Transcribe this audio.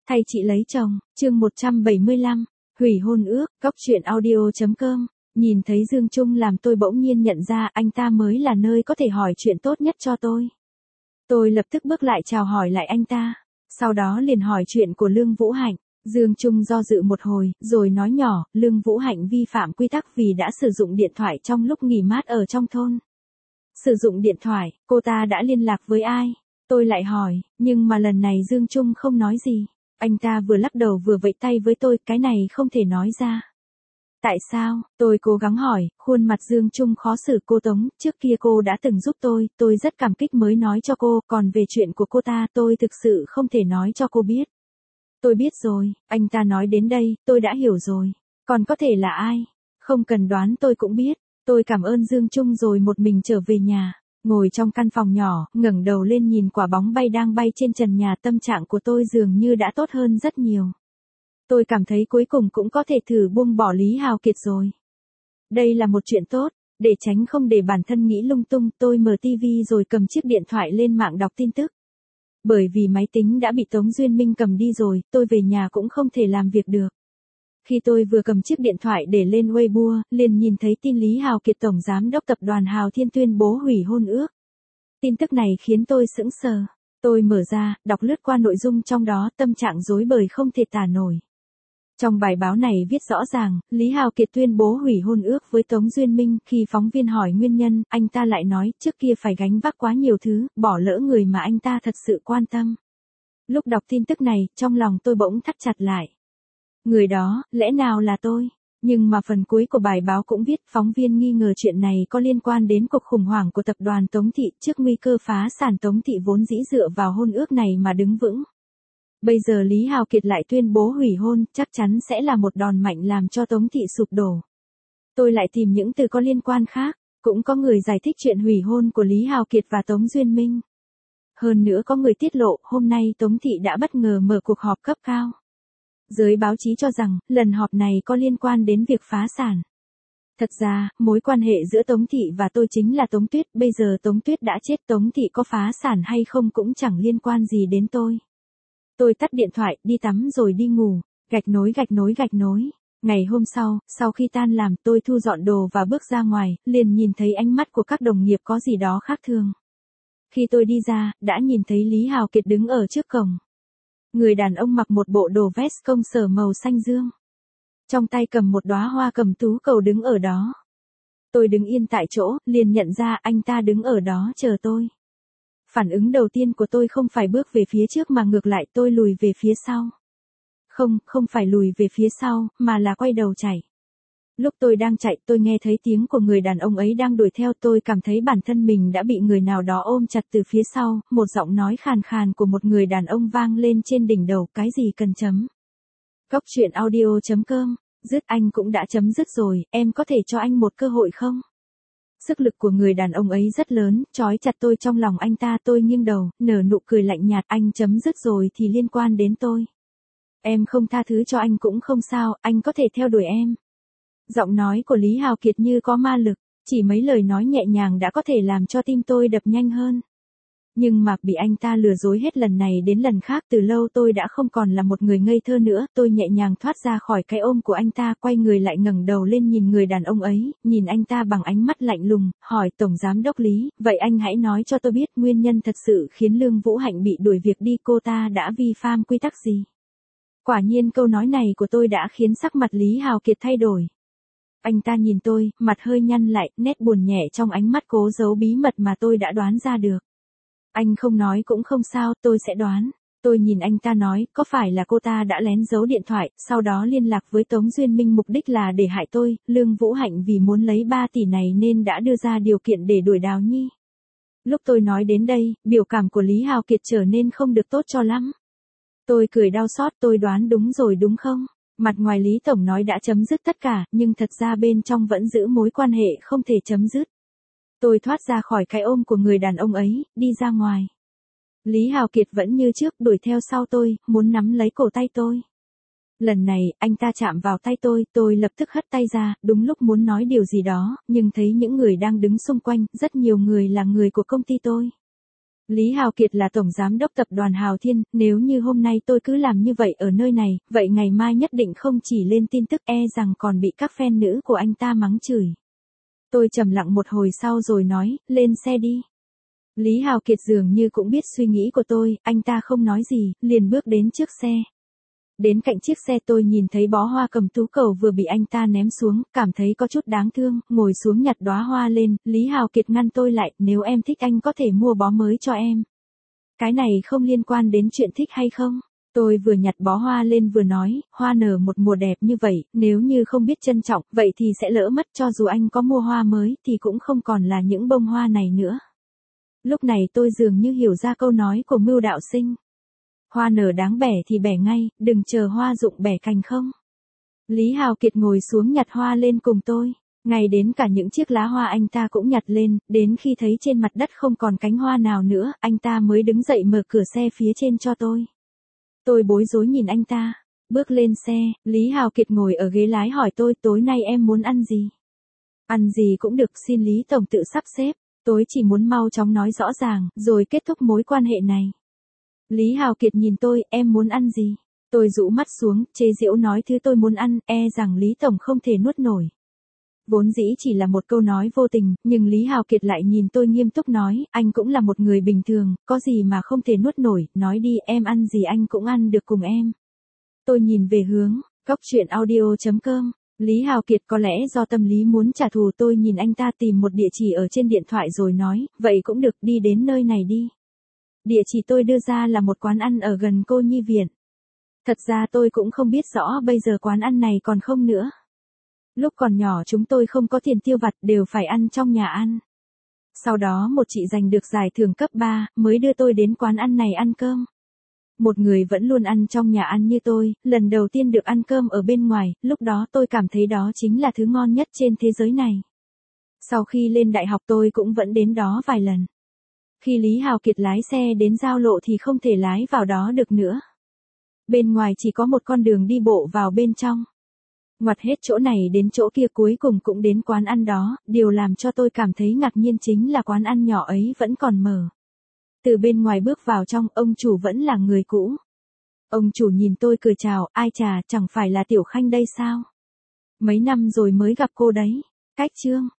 Thay chị lấy chồng, chương 175, hủy hôn ước, góc chuyện audio.com. Nhìn thấy Dương Trung làm tôi bỗng nhiên nhận ra anh ta mới là nơi có thể hỏi chuyện tốt nhất cho tôi. Tôi lập tức bước lại chào hỏi lại anh ta, sau đó liền hỏi chuyện của Lương Vũ Hạnh. Dương Trung do dự một hồi, rồi nói nhỏ, Lương Vũ Hạnh vi phạm quy tắc vì đã sử dụng điện thoại trong lúc nghỉ mát ở trong thôn. Sử dụng điện thoại, cô ta đã liên lạc với ai? Tôi lại hỏi, nhưng mà lần này Dương Trung không nói gì. Anh ta vừa lắc đầu vừa vẫy tay với tôi, cái này không thể nói ra. Tại sao? Tôi cố gắng hỏi, khuôn mặt Dương Trung khó xử. Cô Tống, trước kia cô đã từng giúp tôi rất cảm kích mới nói cho cô, còn về chuyện của cô ta tôi thực sự không thể nói cho cô biết. Tôi biết rồi, anh ta nói đến đây, tôi đã hiểu rồi. Còn có thể là ai? Không cần đoán tôi cũng biết. Tôi cảm ơn Dương Trung rồi một mình trở về nhà. Ngồi trong căn phòng nhỏ, ngẩng đầu lên nhìn quả bóng bay đang bay trên trần nhà, tâm trạng của tôi dường như đã tốt hơn rất nhiều. Tôi cảm thấy cuối cùng cũng có thể thử buông bỏ Lý Hào Kiệt rồi. Đây là một chuyện tốt, để tránh không để bản thân nghĩ lung tung, tôi mở tivi rồi cầm chiếc điện thoại lên mạng đọc tin tức. Bởi vì máy tính đã bị Tống Duyên Minh cầm đi rồi, tôi về nhà cũng không thể làm việc được. Khi tôi vừa cầm chiếc điện thoại để lên Weibo, liền nhìn thấy tin Lý Hào Kiệt tổng giám đốc tập đoàn Hào Thiên tuyên bố hủy hôn ước. Tin tức này khiến tôi sững sờ. Tôi mở ra, đọc lướt qua nội dung trong đó, tâm trạng rối bời không thể tả nổi. Trong bài báo này viết rõ ràng, Lý Hào Kiệt tuyên bố hủy hôn ước với Tống Duyên Minh. Khi phóng viên hỏi nguyên nhân, anh ta lại nói trước kia phải gánh vác quá nhiều thứ, bỏ lỡ người mà anh ta thật sự quan tâm. Lúc đọc tin tức này, trong lòng tôi bỗng thắt chặt lại. Người đó, lẽ nào là tôi? Nhưng mà phần cuối của bài báo cũng viết phóng viên nghi ngờ chuyện này có liên quan đến cuộc khủng hoảng của tập đoàn Tống Thị. Trước nguy cơ phá sản, Tống Thị vốn dĩ dựa vào hôn ước này mà đứng vững. Bây giờ Lý Hào Kiệt lại tuyên bố hủy hôn, chắc chắn sẽ là một đòn mạnh làm cho Tống Thị sụp đổ. Tôi lại tìm những từ có liên quan khác, cũng có người giải thích chuyện hủy hôn của Lý Hào Kiệt và Tống Duyên Minh. Hơn nữa có người tiết lộ, hôm nay Tống Thị đã bất ngờ mở cuộc họp cấp cao. Giới báo chí cho rằng, lần họp này có liên quan đến việc phá sản. Thật ra, mối quan hệ giữa Tống Thị và tôi chính là Tống Tuyết, bây giờ Tống Tuyết đã chết, Tống Thị có phá sản hay không cũng chẳng liên quan gì đến tôi. Tôi tắt điện thoại, đi tắm rồi đi ngủ, gạch nối. Ngày hôm sau khi tan làm, tôi thu dọn đồ và bước ra ngoài, liền nhìn thấy ánh mắt của các đồng nghiệp có gì đó khác thường. Khi tôi đi ra, đã nhìn thấy Lý Hào Kiệt đứng ở trước cổng. Người đàn ông mặc một bộ đồ vest công sở màu xanh dương. Trong tay cầm một đóa hoa cẩm tú cầu đứng ở đó. Tôi đứng yên tại chỗ, liền nhận ra anh ta đứng ở đó chờ tôi. Phản ứng đầu tiên của tôi không phải bước về phía trước mà ngược lại tôi lùi về phía sau. Không phải lùi về phía sau, mà là quay đầu chạy. Lúc tôi đang chạy, tôi nghe thấy tiếng của người đàn ông ấy đang đuổi theo. Tôi cảm thấy bản thân mình đã bị người nào đó ôm chặt từ phía sau. Một giọng nói khàn khàn của một người đàn ông vang lên trên đỉnh đầu, cái gì cần chấm. Góc chuyện audio.com, dứt anh cũng đã chấm dứt rồi, em có thể cho anh một cơ hội không? Sức lực của người đàn ông ấy rất lớn, trói chặt tôi trong lòng anh ta. Tôi nghiêng đầu, nở nụ cười lạnh nhạt, anh chấm dứt rồi thì liên quan đến tôi. Em không tha thứ cho anh cũng không sao, anh có thể theo đuổi em. Giọng nói của Lý Hào Kiệt như có ma lực, chỉ mấy lời nói nhẹ nhàng đã có thể làm cho tim tôi đập nhanh hơn. Nhưng mà bị anh ta lừa dối hết lần này đến lần khác, từ lâu tôi đã không còn là một người ngây thơ nữa. Tôi nhẹ nhàng thoát ra khỏi cái ôm của anh ta, quay người lại ngẩng đầu lên nhìn người đàn ông ấy, nhìn anh ta bằng ánh mắt lạnh lùng, hỏi Tổng Giám đốc Lý, vậy anh hãy nói cho tôi biết nguyên nhân thật sự khiến Lương Vũ Hạnh bị đuổi việc đi, cô ta đã vi phạm quy tắc gì? Quả nhiên câu nói này của tôi đã khiến sắc mặt Lý Hào Kiệt thay đổi. Anh ta nhìn tôi, mặt hơi nhăn lại, nét buồn nhẹ trong ánh mắt cố giấu bí mật mà tôi đã đoán ra được. Anh không nói cũng không sao, tôi sẽ đoán. Tôi nhìn anh ta nói, có phải là cô ta đã lén giấu điện thoại, sau đó liên lạc với Tống Duyên Minh mục đích là để hại tôi. Lương Vũ Hạnh vì muốn lấy 3 tỷ này nên đã đưa ra điều kiện để đuổi Đào Nhi. Lúc tôi nói đến đây, biểu cảm của Lý Hào Kiệt trở nên không được tốt cho lắm. Tôi cười đau xót, tôi đoán đúng rồi đúng không? Mặt ngoài Lý Tổng nói đã chấm dứt tất cả, nhưng thật ra bên trong vẫn giữ mối quan hệ không thể chấm dứt. Tôi thoát ra khỏi cái ôm của người đàn ông ấy, đi ra ngoài. Lý Hào Kiệt vẫn như trước đuổi theo sau tôi, muốn nắm lấy cổ tay tôi. Lần này, anh ta chạm vào tay tôi lập tức hất tay ra, đúng lúc muốn nói điều gì đó, nhưng thấy những người đang đứng xung quanh, rất nhiều người là người của công ty tôi. Lý Hào Kiệt là tổng giám đốc tập đoàn Hào Thiên, nếu như hôm nay tôi cứ làm như vậy ở nơi này, vậy ngày mai nhất định không chỉ lên tin tức rằng còn bị các fan nữ của anh ta mắng chửi. Tôi trầm lặng một hồi sau rồi nói, lên xe đi. Lý Hào Kiệt dường như cũng biết suy nghĩ của tôi, anh ta không nói gì, liền bước đến trước xe. Đến cạnh chiếc xe tôi nhìn thấy bó hoa cầm tú cầu vừa bị anh ta ném xuống, cảm thấy có chút đáng thương, ngồi xuống nhặt đóa hoa lên, Lý Hào Kiệt ngăn tôi lại, nếu em thích anh có thể mua bó mới cho em. Cái này không liên quan đến chuyện thích hay không. Tôi vừa nhặt bó hoa lên vừa nói, hoa nở một mùa đẹp như vậy, nếu như không biết trân trọng, vậy thì sẽ lỡ mất, cho dù anh có mua hoa mới thì cũng không còn là những bông hoa này nữa. Lúc này tôi dường như hiểu ra câu nói của Mưu Đạo Sinh. Hoa nở đáng bẻ thì bẻ ngay, đừng chờ hoa rụng bẻ cành không. Lý Hào Kiệt ngồi xuống nhặt hoa lên cùng tôi. Ngay đến cả những chiếc lá hoa anh ta cũng nhặt lên, đến khi thấy trên mặt đất không còn cánh hoa nào nữa, anh ta mới đứng dậy mở cửa xe phía trên cho tôi. Tôi bối rối nhìn anh ta. Bước lên xe, Lý Hào Kiệt ngồi ở ghế lái hỏi tôi, tối nay em muốn ăn gì? Ăn gì cũng được, xin Lý Tổng tự sắp xếp. Tôi chỉ muốn mau chóng nói rõ ràng, rồi kết thúc mối quan hệ này. Lý Hào Kiệt nhìn tôi, em muốn ăn gì? Tôi rũ mắt xuống, chế giễu nói thứ tôi muốn ăn, rằng Lý Tổng không thể nuốt nổi. Vốn dĩ chỉ là một câu nói vô tình, nhưng Lý Hào Kiệt lại nhìn tôi nghiêm túc nói, anh cũng là một người bình thường, có gì mà không thể nuốt nổi, nói đi, em ăn gì anh cũng ăn được cùng em. Tôi nhìn về hướng, gocchuyenaudio.com. Lý Hào Kiệt có lẽ do tâm lý muốn trả thù, tôi nhìn anh ta tìm một địa chỉ ở trên điện thoại rồi nói, vậy cũng được, đi đến nơi này đi. Địa chỉ tôi đưa ra là một quán ăn ở gần Cô Nhi Viện. Thật ra tôi cũng không biết rõ bây giờ quán ăn này còn không nữa. Lúc còn nhỏ chúng tôi không có tiền tiêu vặt, đều phải ăn trong nhà ăn. Sau đó một chị giành được giải thưởng cấp 3, mới đưa tôi đến quán ăn này ăn cơm. Một người vẫn luôn ăn trong nhà ăn như tôi, lần đầu tiên được ăn cơm ở bên ngoài, lúc đó tôi cảm thấy đó chính là thứ ngon nhất trên thế giới này. Sau khi lên đại học tôi cũng vẫn đến đó vài lần. Khi Lý Hào Kiệt lái xe đến giao lộ thì không thể lái vào đó được nữa. Bên ngoài chỉ có một con đường đi bộ vào bên trong. Ngoặt hết chỗ này đến chỗ kia cuối cùng cũng đến quán ăn đó, điều làm cho tôi cảm thấy ngạc nhiên chính là quán ăn nhỏ ấy vẫn còn mở. Từ bên ngoài bước vào trong, ông chủ vẫn là người cũ. Ông chủ nhìn tôi cười chào, ai chà, chẳng phải là Tiểu Khanh đây sao? Mấy năm rồi mới gặp cô đấy. Cách Trương.